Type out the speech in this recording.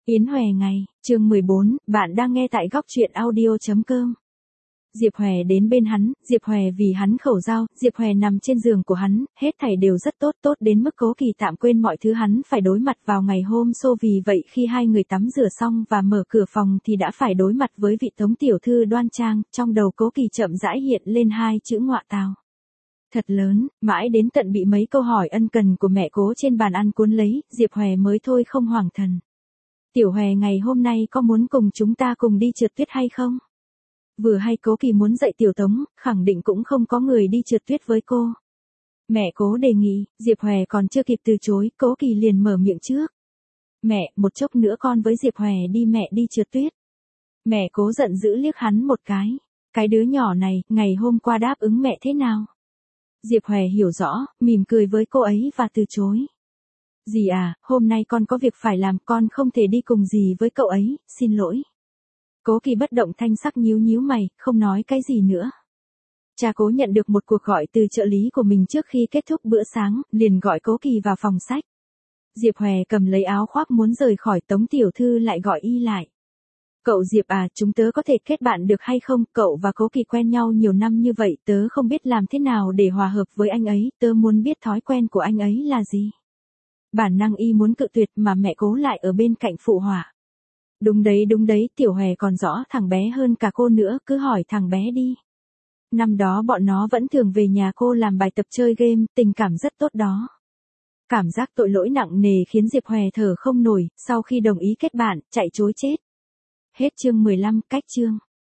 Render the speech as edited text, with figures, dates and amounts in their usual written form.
Yến Hòe ngày, chương 14, bạn đang nghe tại góc truyện audio.com. Diệp Hòe đến bên hắn, Diệp Hòe vì hắn khẩu giao, Diệp Hòe nằm trên giường của hắn, hết thảy đều rất tốt, tốt đến mức Cố Kỳ tạm quên mọi thứ hắn phải đối mặt vào ngày hôm sau, vì vậy khi hai người tắm rửa xong và mở cửa phòng thì đã phải đối mặt với vị Tống tiểu thư đoan trang, trong đầu Cố Kỳ chậm rãi hiện lên hai chữ ngọa tào. Thật lớn, mãi đến tận bị mấy câu hỏi ân cần của mẹ Cố trên bàn ăn cuốn lấy, Diệp Hòe mới thôi không hoảng thần. Tiểu Hòe ngày hôm nay có muốn cùng chúng ta cùng đi trượt tuyết hay không? Vừa hay Cố Kỳ muốn dạy Tiểu Tống, khẳng định cũng không có người đi trượt tuyết với cô. Mẹ Cố đề nghị, Diệp Hòe còn chưa kịp từ chối, Cố Kỳ liền mở miệng trước. Mẹ, một chốc nữa con với Diệp Hòe đi mẹ đi trượt tuyết. Mẹ Cố giận dữ liếc hắn một cái đứa nhỏ này, ngày hôm qua đáp ứng mẹ thế nào? Diệp Hòe hiểu rõ, mỉm cười với cô ấy và từ chối. Dì à, hôm nay con có việc phải làm, con không thể đi cùng dì với cậu ấy, xin lỗi. Cố Kỳ bất động thanh sắc nhíu mày, không nói cái gì nữa. Cha Cố nhận được một cuộc gọi từ trợ lý của mình trước khi kết thúc bữa sáng, liền gọi Cố Kỳ vào phòng sách. Diệp Hòe cầm lấy áo khoác muốn rời khỏi, Tống tiểu thư lại gọi y lại. Cậu Diệp à, chúng tớ có thể kết bạn được hay không? Cậu và Cố Kỳ quen nhau nhiều năm như vậy, tớ không biết làm thế nào để hòa hợp với anh ấy, tớ muốn biết thói quen của anh ấy là gì. Bản năng y muốn cự tuyệt mà mẹ Cố lại ở bên cạnh phụ họa. Đúng đấy, Tiểu Hòe còn rõ thằng bé hơn cả cô nữa, cứ hỏi thằng bé đi. Năm đó bọn nó vẫn thường về nhà cô làm bài tập chơi game, tình cảm rất tốt đó. Cảm giác tội lỗi nặng nề khiến Diệp Hòe thở không nổi, sau khi đồng ý kết bạn, chạy chối chết. Hết chương 15, cách chương.